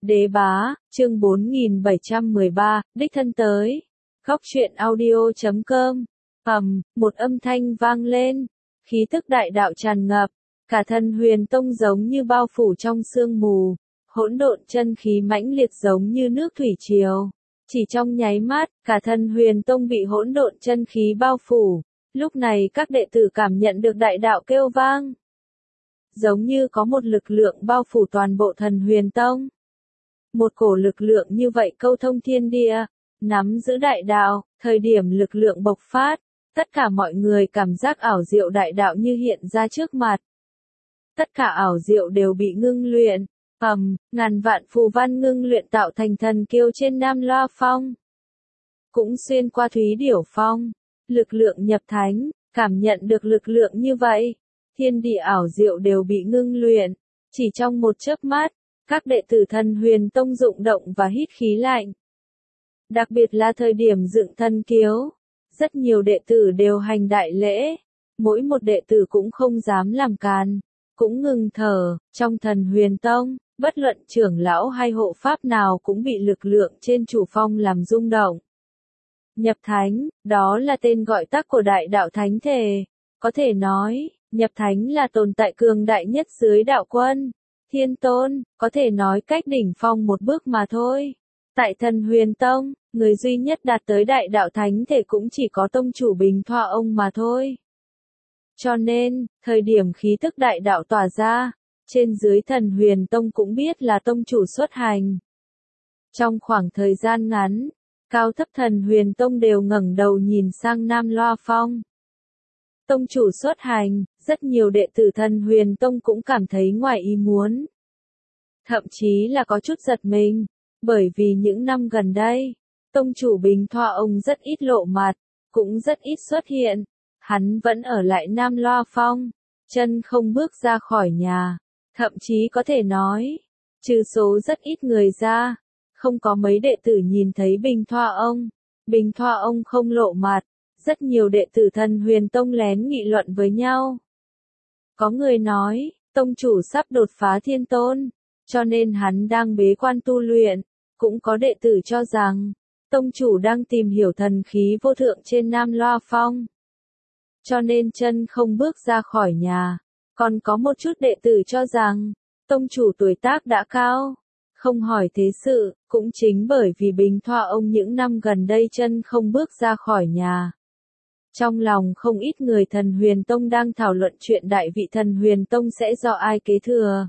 Đế bá, chương 4713, đích thân tới. Góc truyện audio.com. Một âm thanh vang lên, khí tức đại đạo tràn ngập, cả thân Huyền Tông giống như bao phủ trong sương mù, hỗn độn chân khí mãnh liệt giống như nước thủy triều. Chỉ trong nháy mắt, cả thân Huyền Tông bị hỗn độn chân khí bao phủ. Lúc này các đệ tử cảm nhận được đại đạo kêu vang, giống như có một lực lượng bao phủ toàn bộ thần Huyền Tông. Một cổ lực lượng như vậy câu thông thiên địa, nắm giữ đại đạo, thời điểm lực lượng bộc phát, tất cả mọi người cảm giác ảo diệu đại đạo như hiện ra trước mặt. Tất cả ảo diệu đều bị ngưng luyện, ngàn vạn phù văn ngưng luyện tạo thành thần kiêu trên Nam Loa Phong. Cũng xuyên qua Thúy Điểu Phong, lực lượng nhập thánh, cảm nhận được lực lượng như vậy, thiên địa ảo diệu đều bị ngưng luyện, chỉ trong một chớp mắt. Các đệ tử thần Huyền Tông rụng động và hít khí lạnh. Đặc biệt là thời điểm dựng thần kiếu, rất nhiều đệ tử đều hành đại lễ, mỗi một đệ tử cũng không dám làm càn, cũng ngừng thở. Trong thần Huyền Tông, bất luận trưởng lão hay hộ pháp nào cũng bị lực lượng trên chủ phong làm rung động. Nhập thánh, đó là tên gọi tắt của đại đạo thánh thể. Có thể nói, nhập thánh là tồn tại cường đại nhất dưới đạo quân. Thiên tôn, có thể nói cách đỉnh phong một bước mà thôi. Tại thần Huyền Tông, người duy nhất đạt tới đại đạo thánh thể cũng chỉ có tông chủ Bình Thoa ông mà thôi. Cho nên, thời điểm khí tức đại đạo tỏa ra, trên dưới thần Huyền Tông cũng biết là tông chủ xuất hành. Trong khoảng thời gian ngắn, cao thấp thần Huyền Tông đều ngẩng đầu nhìn sang Nam Loa Phong. Tông chủ xuất hành, rất nhiều đệ tử thần Huyền Tông cũng cảm thấy ngoài ý muốn. Thậm chí là có chút giật mình, bởi vì những năm gần đây, tông chủ Bình Thoa ông rất ít lộ mặt, cũng rất ít xuất hiện. Hắn vẫn ở lại Nam Loa Phong, chân không bước ra khỏi nhà. Thậm chí có thể nói, trừ số rất ít người ra, không có mấy đệ tử nhìn thấy Bình Thoa ông. Bình Thoa ông không lộ mặt. Rất nhiều đệ tử thần Huyền Tông lén nghị luận với nhau. Có người nói, tông chủ sắp đột phá thiên tôn, cho nên hắn đang bế quan tu luyện. Cũng có đệ tử cho rằng, tông chủ đang tìm hiểu thần khí vô thượng trên Nam Loa Phong, cho nên chân không bước ra khỏi nhà. Còn có một chút đệ tử cho rằng, tông chủ tuổi tác đã cao, không hỏi thế sự. Cũng chính bởi vì Bình Thoa ông những năm gần đây chân không bước ra khỏi nhà. Trong lòng không ít người thần Huyền Tông đang thảo luận chuyện đại vị thần Huyền Tông sẽ do ai kế thừa.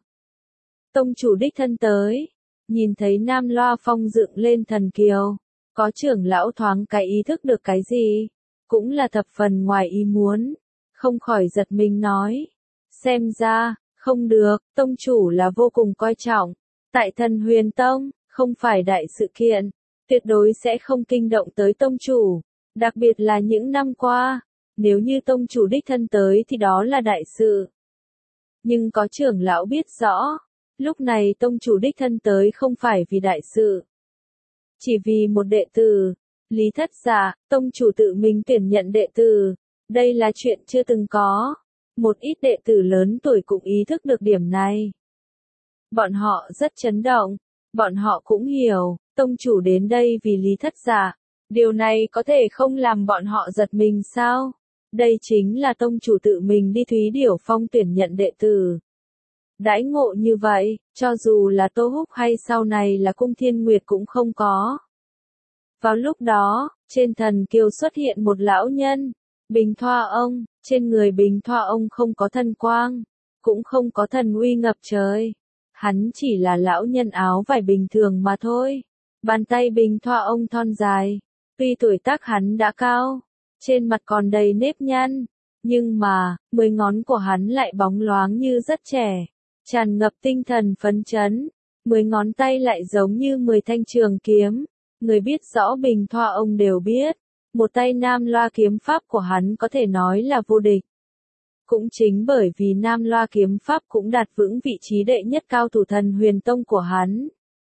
Tông chủ đích thân tới, nhìn thấy Nam Loa Phong dựng lên thần kiều, có trưởng lão thoáng cái ý thức được cái gì, cũng là thập phần ngoài ý muốn, không khỏi giật mình nói, xem ra, không được, tông chủ là vô cùng coi trọng, tại thần Huyền Tông, không phải đại sự kiện, tuyệt đối sẽ không kinh động tới tông chủ. Đặc biệt là những năm qua, nếu như tông chủ đích thân tới thì đó là đại sự. Nhưng có trưởng lão biết rõ, lúc này tông chủ đích thân tới không phải vì đại sự. Chỉ vì một đệ tử, Lý Thất Dạ, tông chủ tự mình tuyển nhận đệ tử. Đây là chuyện chưa từng có. Một ít đệ tử lớn tuổi cũng ý thức được điểm này. Bọn họ rất chấn động, bọn họ cũng hiểu, tông chủ đến đây vì Lý Thất Dạ. Điều này có thể không làm bọn họ giật mình sao? Đây chính là tông chủ tự mình đi Thúy Điểu Phong tuyển nhận đệ tử. Đãi ngộ như vậy, cho dù là Tô Húc hay sau này là Cung Thiên Nguyệt cũng không có. Vào lúc đó, trên thần kiều xuất hiện một lão nhân, Bình Thoa ông, trên người Bình Thoa ông không có thần quang, cũng không có thần uy ngập trời. Hắn chỉ là lão nhân áo vải bình thường mà thôi. Bàn tay Bình Thoa ông thon dài. Tuy tuổi tác hắn đã cao, trên mặt còn đầy nếp nhăn, nhưng mà, 10 ngón của hắn lại bóng loáng như rất trẻ, tràn ngập tinh thần phấn chấn. 10 ngón tay lại giống như 10 thanh trường kiếm. Người biết rõ Bình Thoa ông đều biết, một tay Nam Loa kiếm pháp của hắn có thể nói là vô địch. Cũng chính bởi vì Nam Loa kiếm pháp cũng đạt vững vị trí đệ nhất cao thủ thần Huyền Tông của hắn.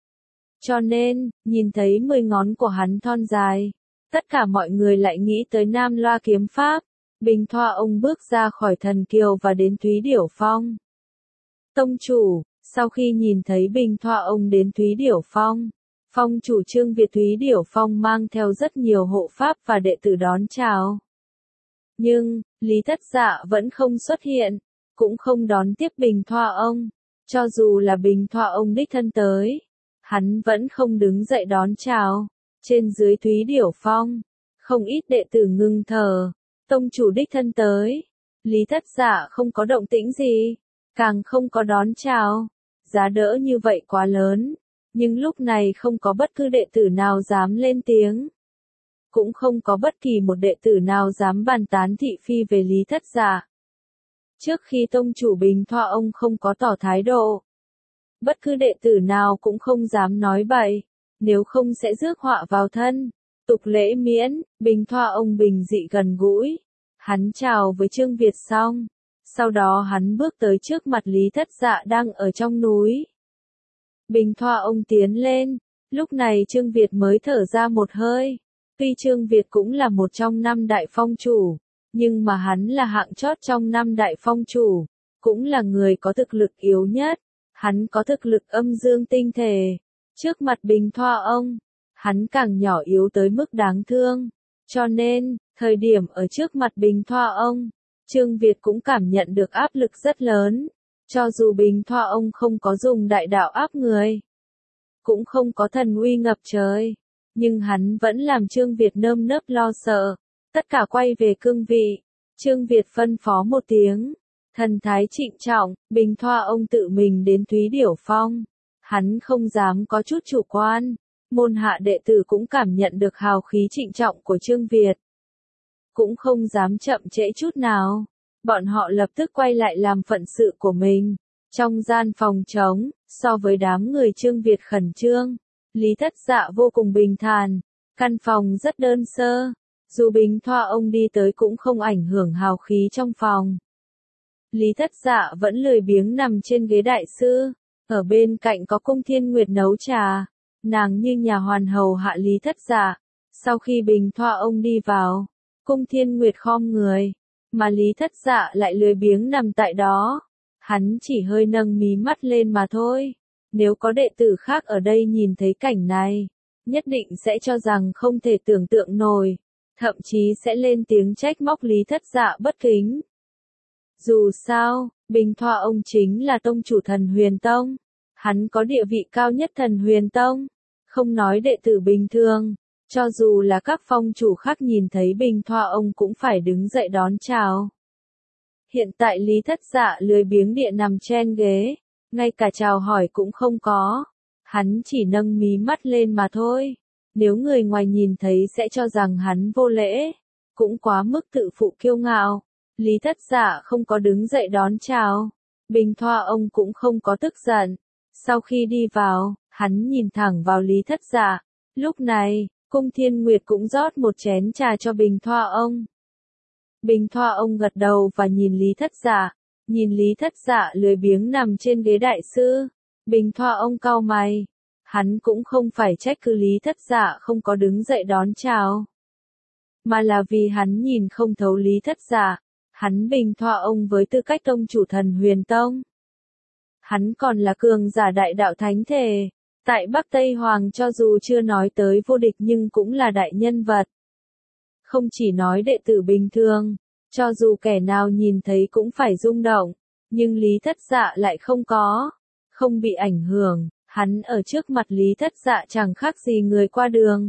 Cho nên, nhìn thấy 10 ngón của hắn thon dài, tất cả mọi người lại nghĩ tới Nam Loa kiếm pháp. Bình Thoa ông bước ra khỏi thần kiều và đến Thúy Điểu Phong. Tông chủ, Sau khi nhìn thấy Bình Thoa ông đến Thúy Điểu Phong, phong chủ Trương Việt Thúy Điểu Phong mang theo rất nhiều hộ pháp và đệ tử đón chào. Nhưng, Lý Thất Dạ vẫn không xuất hiện, cũng không đón tiếp Bình Thoa ông. Cho dù là Bình Thoa ông đích thân tới, hắn vẫn không đứng dậy đón chào. Trên dưới Thúy Điểu Phong, không ít đệ tử ngưng thở. Tông chủ đích thân tới, Lý Thất Dạ không có động tĩnh gì, càng không có đón chào. Giá đỡ như vậy quá lớn, nhưng lúc này không có bất cứ đệ tử nào dám lên tiếng. Cũng không có bất kỳ một đệ tử nào dám bàn tán thị phi về Lý Thất Dạ. Trước khi tông chủ Bình Thoa ông không có tỏ thái độ, bất cứ đệ tử nào cũng không dám nói bậy, nếu không sẽ rước họa vào thân. Tục lễ miễn, Bình Thoa ông bình dị gần gũi. Hắn chào với Trương Việt xong, sau đó hắn bước tới trước mặt Lý Thất Dạ đang ở trong núi. Bình Thoa ông tiến lên, lúc này Trương Việt mới thở ra một hơi. Tuy Trương Việt cũng là một trong 5 đại phong chủ, nhưng mà hắn là hạng chót trong 5 đại phong chủ, cũng là người có thực lực yếu nhất. Hắn có thực lực âm dương tinh thể. Trước mặt Bình Thoa ông, hắn càng nhỏ yếu tới mức đáng thương. Cho nên, thời điểm ở trước mặt Bình Thoa ông, Trương Việt cũng cảm nhận được áp lực rất lớn. Cho dù Bình Thoa ông không có dùng đại đạo áp người, cũng không có thần uy ngập trời, nhưng hắn vẫn làm Trương Việt nơm nớp lo sợ. Tất cả quay về cương vị. Trương Việt phân phó một tiếng. Thần thái trịnh trọng, Bình Thoa ông tự mình đến Thúy Điểu Phong. Hắn không dám có chút chủ quan. Môn hạ đệ tử cũng cảm nhận được hào khí trịnh trọng của Trương Việt. Cũng không dám chậm trễ chút nào. Bọn họ lập tức quay lại làm phận sự của mình. Trong gian phòng trống, so với đám người Trương Việt khẩn trương, Lý Thất Dạ vô cùng bình thản. Căn phòng rất đơn sơ. Dù Bình Thoa ông đi tới cũng không ảnh hưởng hào khí trong phòng. Lý Thất Dạ vẫn lười biếng nằm trên ghế đại sư. Ở bên cạnh có Cung Thiên Nguyệt nấu trà. Nàng như nhà hoàn hầu hạ Lý Thất Dạ. Sau khi Bình Thoa ông đi vào, Cung Thiên Nguyệt khom người, mà Lý Thất Dạ lại lười biếng nằm tại đó. Hắn chỉ hơi nâng mí mắt lên mà thôi. Nếu có đệ tử khác ở đây nhìn thấy cảnh này, nhất định sẽ cho rằng không thể tưởng tượng nổi. Thậm chí sẽ lên tiếng trách móc Lý Thất Dạ bất kính. Dù sao, Bình Thoa ông chính là tông chủ Thần Huyền Tông. Hắn có địa vị cao nhất Thần Huyền Tông. Không nói đệ tử bình thường, cho dù là các phong chủ khác nhìn thấy Bình Thoa ông cũng phải đứng dậy đón chào. Hiện tại Lý Thất Dạ lười biếng địa nằm trên ghế, ngay cả chào hỏi cũng không có. Hắn chỉ nâng mí mắt lên mà thôi. Nếu người ngoài nhìn thấy sẽ cho rằng hắn vô lễ, cũng quá mức tự phụ kiêu ngạo. Lý Thất Dạ không có đứng dậy đón chào. Bình Thoa ông cũng không có tức giận. Sau khi đi vào, hắn nhìn thẳng vào Lý Thất Dạ. Lúc này, Cung Thiên Nguyệt cũng rót một chén trà cho Bình Thoa ông. Bình Thoa ông gật đầu và nhìn Lý Thất Dạ. Nhìn Lý Thất Dạ lười biếng nằm trên ghế đại sư. Bình Thoa ông cau mày. Hắn cũng không phải trách cứ Lý Thất Dạ không có đứng dậy đón chào, mà là vì hắn nhìn không thấu Lý Thất Dạ. Hắn Bình Thoa ông với tư cách tông chủ Thần Huyền Tông. Hắn còn là cường giả đại đạo thánh thể. Tại Bắc Tây Hoàng cho dù chưa nói tới vô địch nhưng cũng là đại nhân vật. Không chỉ nói đệ tử bình thường, cho dù kẻ nào nhìn thấy cũng phải rung động. Nhưng Lý Thất Dạ lại không bị ảnh hưởng. Hắn ở trước mặt Lý Thất Dạ chẳng khác gì người qua đường.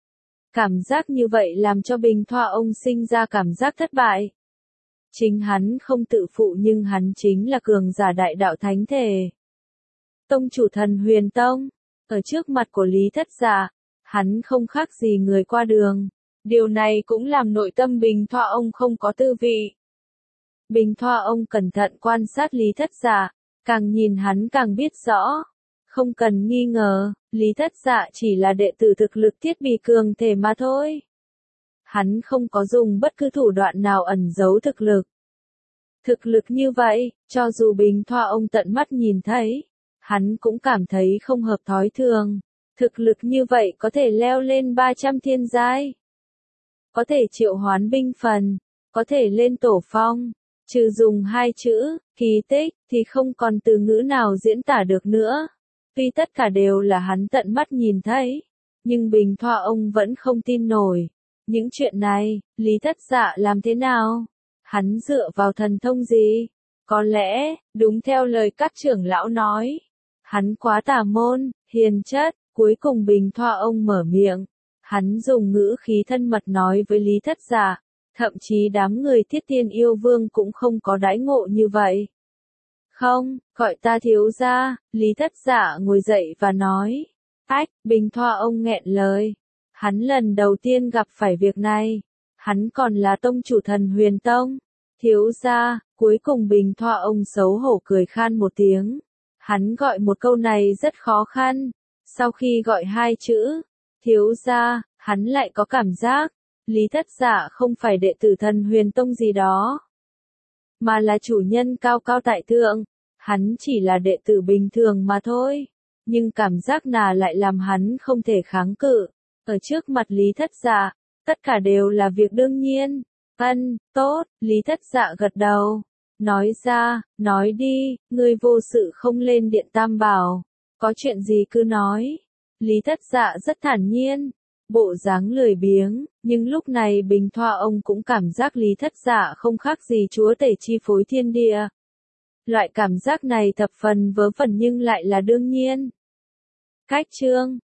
Cảm giác như vậy làm cho Bình Thoa ông sinh ra cảm giác thất bại. Chính hắn không tự phụ nhưng hắn chính là cường giả đại đạo thánh thể. Tông chủ Thần Huyền Tông, ở trước mặt của Lý Thất Dạ, hắn không khác gì người qua đường. Điều này cũng làm nội tâm Bình Thoa ông không có tư vị. Bình Thoa ông cẩn thận quan sát Lý Thất Dạ, càng nhìn hắn càng biết rõ. Không cần nghi ngờ, Lý Thất Dạ chỉ là đệ tử thực lực thiết bị cường thể mà thôi. Hắn không có dùng bất cứ thủ đoạn nào ẩn giấu thực lực. Thực lực như vậy, cho dù Bình Thoa ông tận mắt nhìn thấy, hắn cũng cảm thấy không hợp thói thường. Thực lực như vậy có thể leo lên 300 thiên giai. Có thể triệu hoán binh phần, có thể lên tổ phong. Trừ dùng hai chữ, kỳ tích, thì không còn từ ngữ nào diễn tả được nữa. Tuy tất cả đều là hắn tận mắt nhìn thấy, nhưng Bình Thoa ông vẫn không tin nổi. Những chuyện này, Lý Thất Dạ làm thế nào? Hắn dựa vào thần thông gì? Có lẽ, đúng theo lời các trưởng lão nói, hắn quá tà môn, hiền chất. Cuối cùng Bình Thoa ông mở miệng. Hắn dùng ngữ khí thân mật nói với Lý Thất Dạ, thậm chí đám người Thiết Tiên Yêu Vương cũng không có đãi ngộ như vậy. Không, gọi ta thiếu gia. Lý Thất Dạ ngồi dậy và nói. Ách, Bình Thoa ông nghẹn lời. Hắn lần đầu tiên gặp phải việc này. Hắn còn là tông chủ Thần Huyền Tông. Thiếu gia. Cuối cùng Bình Thoa ông xấu hổ cười khan một tiếng. Hắn gọi một câu này rất khó khăn. Sau khi gọi hai chữ, thiếu gia, hắn lại có cảm giác, Lý Thất Dạ không phải đệ tử Thần Huyền Tông gì đó, mà là chủ nhân cao cao tại thượng. Hắn chỉ là đệ tử bình thường mà thôi. Nhưng cảm giác nà lại làm hắn không thể kháng cự. Ở trước mặt Lý Thất Dạ, tất cả đều là việc đương nhiên. Tốt, Lý Thất Dạ gật đầu. Nói ra, nói đi, ngươi vô sự không lên điện Tam Bảo. Có chuyện gì cứ nói. Lý Thất Dạ rất thản nhiên, bộ dáng lười biếng, nhưng lúc này Bình Thoa ông cũng cảm giác Lý Thất Dạ không khác gì chúa tể chi phối thiên địa. Loại cảm giác này thập phần vớ vẩn nhưng lại là đương nhiên. Cách chương